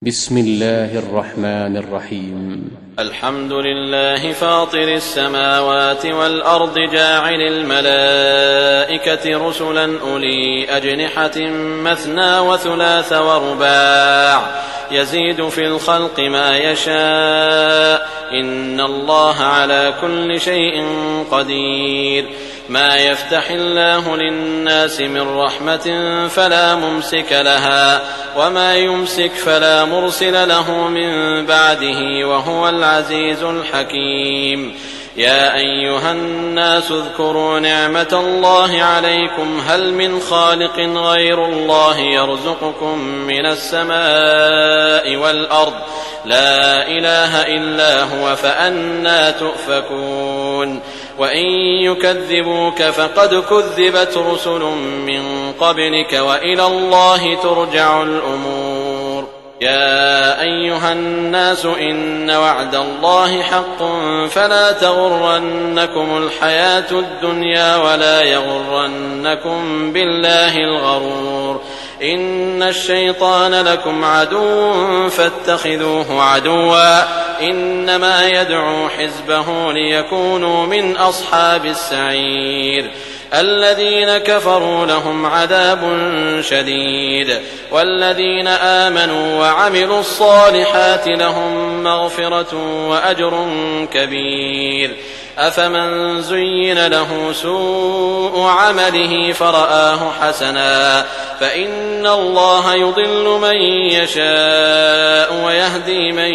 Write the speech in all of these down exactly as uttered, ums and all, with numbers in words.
بسم الله الرحمن الرحيم. الحمد لله فاطر السماوات والأرض جاعل الملائكة رسلا أولي أجنحة مثنى وثلاث ورباع يزيد في الخلق ما يشاء إن الله على كل شيء قدير. ما يفتح الله للناس من رحمة فلا ممسك لها وما يمسك فلا مرسل له من بعده وهو العزيز الحكيم. يا أيها الناس اذكروا نعمة الله عليكم هل من خالق غير الله يرزقكم من السماء والأرض لا إله إلا هو فأنى تؤفكون. وإن يكذبوك فقد كذبت رسل من قبلك وإلى الله ترجع الأمور. يا أيها الناس إن وعد الله حق فلا تغرنكم الحياة الدنيا ولا يغرنكم بالله الغرور. إن الشيطان لكم عدو فاتخذوه عدوا إنما يدعو حزبه ليكونوا من أصحاب السعير. الذين كفروا لهم عذاب شديد والذين آمنوا وعملوا الصالحات لهم مغفرة وأجر كبير. أفمن زين له سوء عمله فرآه حسنا فإن الله يضل من يشاء ويهدي من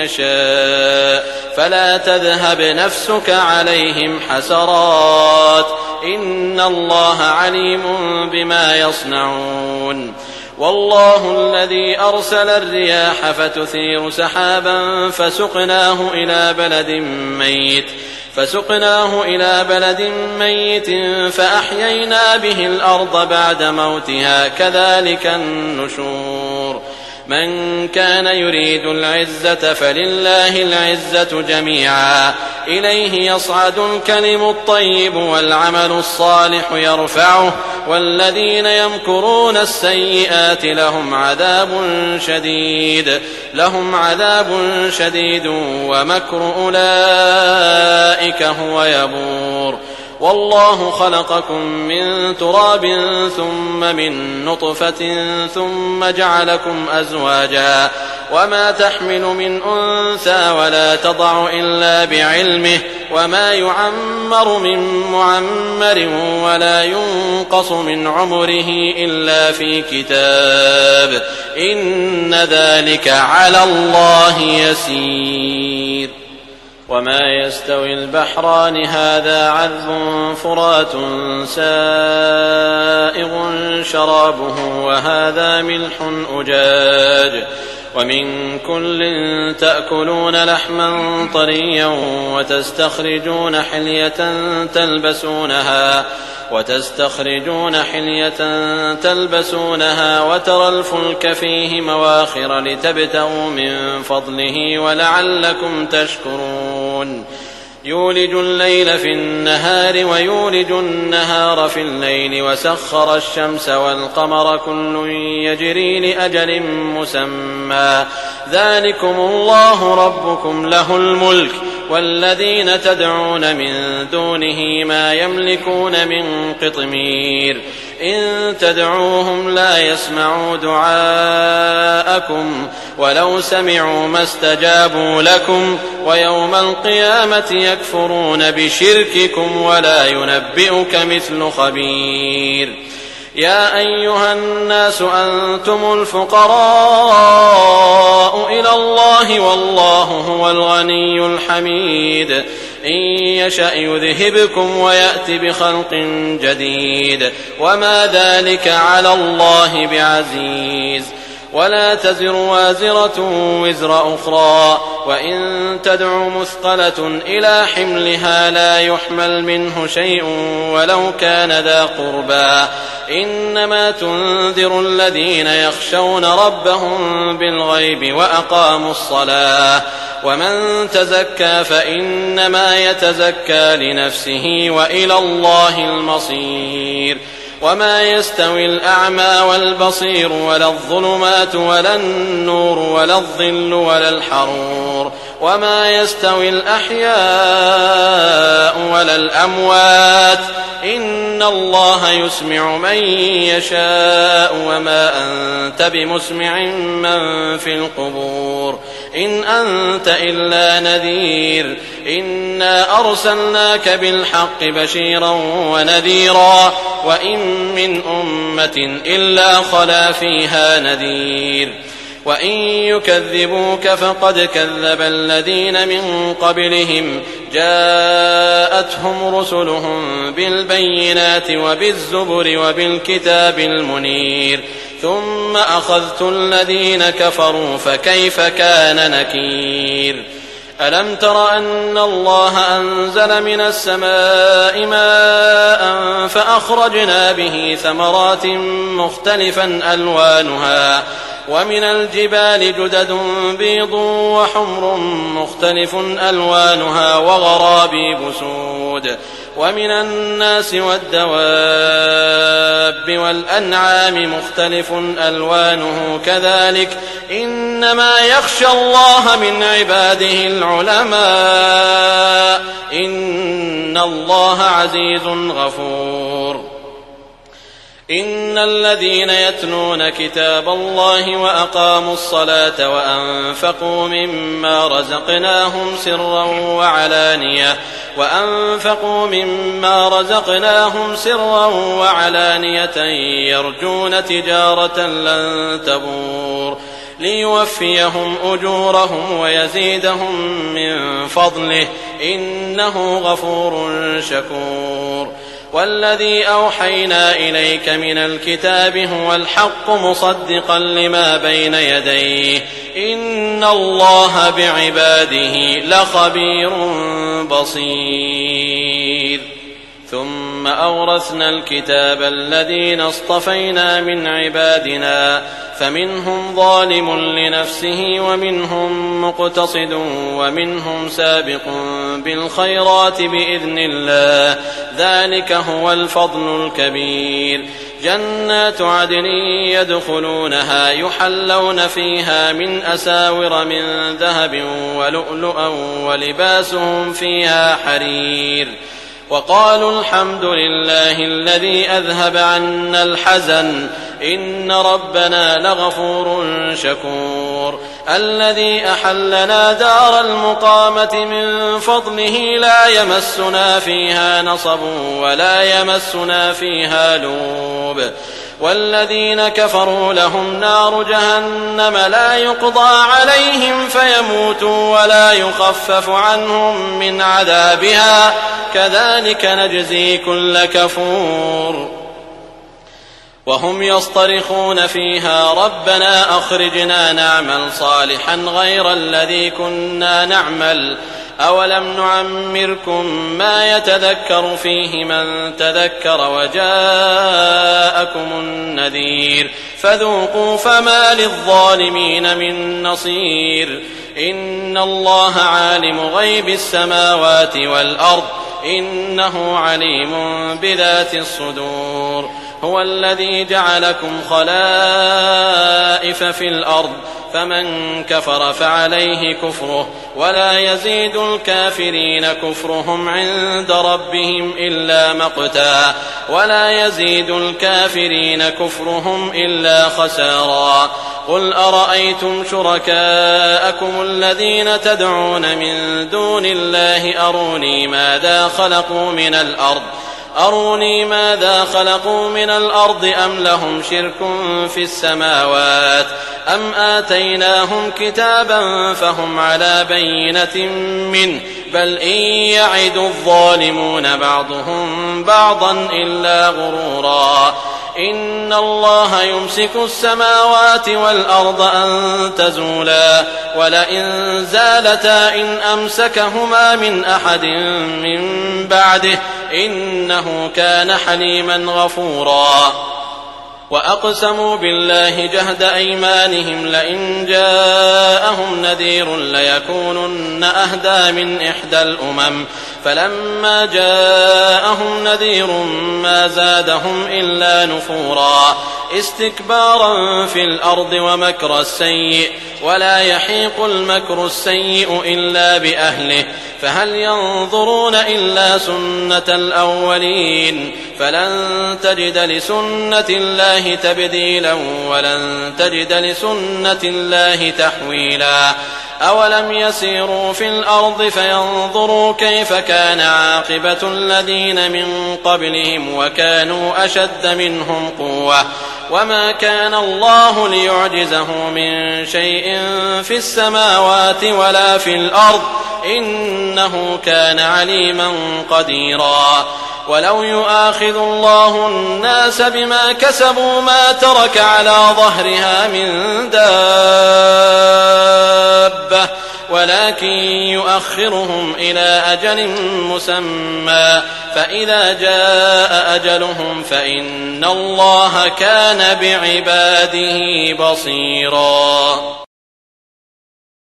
يشاء فلا تذهب نفسك عليهم حسرات إن الله عليم بما يصنعون. والله الذي أرسل الرياح فتثير سحابا فسقناه إلى بلد ميت فسقناه إلى بلد ميت فأحيينا به الأرض بعد موتها كذلك النشور. من كان يريد العزة فلله العزة جميعا إليه يصعد الكلم الطيب والعمل الصالح يرفعه والذين يمكرون السيئات لهم عذاب شديد لهم عذاب شديد ومكر أولئك هو يبور. والله خلقكم من تراب ثم من نطفة ثم جعلكم أزواجا وما تحمل من أنثى ولا تضع إلا بعلمه وما يعمر من معمر ولا ينقص من عمره إلا في كتاب إن ذلك على الله يسير. وما يستوي البحران هذا عذب فرات سائغ شرابه وهذا ملح أجاج ومن كل تأكلون لحما طريا وتستخرجون حلية تلبسونها وتستخرجون حلية تلبسونها وترى الفلك فيه مواخر لتبتغوا من فضله ولعلكم تشكرون. يولج الليل في النهار ويولج النهار في الليل وسخر الشمس والقمر كل يجري لأجل مسمى ذلكم الله ربكم له الملك والذين تدعون من دونه ما يملكون من قطمير. إن تدعوهم لا يسمعوا دعاءكم ولو سمعوا ما استجابوا لكم ويوم القيامة يكفرون بشرككم ولا ينبئك مثل خبير. يا أيها الناس أنتم الفقراء إلى الله والله هو الغني الحميد. إن يشأ يذهبكم ويأت بخلق جديد وما ذلك على الله بعزيز. ولا تزر وازرة وزر أخرى وإن تدع مثقلة إلى حملها لا يحمل منه شيء ولو كان ذا قربى إنما تنذر الذين يخشون ربهم بالغيب وأقاموا الصلاة ومن تزكى فإنما يتزكى لنفسه وإلى الله المصير. وما يستوي الأعمى والبصير ولا الظلمات ولا النور ولا الظل ولا الحرور وما يستوي الأحياء ولا الأموات إن الله يسمع من يشاء وما أنت بمسمع من في القبور إن أنت إلا نذير إنا أرسلناك بالحق بشيرا ونذيرا وإن من أمة إلا خلا فيها نذير وإن يكذبوك فقد كذب الذين من قبلهم جاءتهم رسلهم بالبينات وبالزبر وبالكتاب المنير ثم أخذت الذين كفروا فكيف كان نكير ألم تر أن الله أنزل من السماء ماء فأخرجنا به ثمرات مختلفا ألوانها ومن الجبال جدد بيض وحمر مختلف ألوانها وغرابيب سود ومن الناس والدواب والأنعام مختلف ألوانه كذلك إنما يخشى الله من عباده العلماء إن الله عزيز غفور إن الذين يتلون كتاب الله وأقاموا الصلاة وأنفقوا مما رزقناهم سرا وعلانية وأنفقوا مما رزقناهم سرا وعلانية يرجون تجارة لن تبور ليوفيهم أجورهم ويزيدهم من فضله إنه غفور شكور والذي أوحينا إليك من الكتاب هو الحق مصدقا لما بين يديه إن الله بعباده لخبير بصير ثم أورثنا الكتاب الذين اصطفينا من عبادنا فمنهم ظالم لنفسه ومنهم مقتصد ومنهم سابق بالخيرات بإذن الله ذلك هو الفضل الكبير جنات عدن يدخلونها يحلون فيها من أساور من ذهب ولؤلؤا ولباسهم فيها حرير وقالوا الحمد لله الذي أذهب عنا الحزن إن ربنا لغفور شكور الذي أحلنا دار المقامة من فضله لا يمسنا فيها نصب ولا يمسنا فيها لوب والذين كفروا لهم نار جهنم لا يقضى عليهم فيموتوا ولا يخفف عنهم من عذابها كذلك نجزي كل كفور وهم يصطرخون فيها ربنا أخرجنا نعمل صالحا غير الذي كنا نعمل أولم نعمركم ما يتذكر فيه من تذكر وجاءكم النذير فذوقوا فما للظالمين من نصير إن الله عالم غيب السماوات والأرض إنه عليم بذات الصدور هو الذي جعلكم خلائف في الأرض فمن كفر فعليه كفره ولا يزيد الكافرين كفرهم عند ربهم إلا مقتا ولا يزيد الكافرين كفرهم إلا خسارا قل أرأيتم شركاءكم الذين تدعون من دون الله أروني ماذا خلقوا من الأرض أروني ماذا خلقوا من الأرض أم لهم شرك في السماوات أم آتيناهم كتابا فهم على بينة منه بل إن يعد الظالمون بعضهم بعضا إلا غرورا إن الله يمسك السماوات والأرض أن تزولا ولئن زالتا إن أمسكهما من أحد من بعده إنه كان حليما غفورا وأقسموا بالله جهد أيمانهم لئن جاءهم نذير ليكونن أهدى من إحدى الأمم فلما جاءهم نذير ما زادهم إلا نفورا استكبارا في الأرض ومكر السيء ولا يحيق المكر السيء إلا بأهله فهل ينظرون إلا سنة الأولين فلن تجد لسنة الله تبديلا ولن تجد لسنة الله تحويلا أولم يسيروا في الأرض فينظروا كيف كان عاقبة الذين من قبلهم وكانوا أشد منهم قوة وما كان الله ليعجزه من شيء في السماوات ولا في الأرض إنه كان عليما قديرا ولو يؤاخذ الله الناس بما كسبوا ما ترك على ظهرها من دابة ولكن يؤخرهم إلى أجل مسمى فإذا جاء أجلهم فإن الله كان بعباده بصيرا.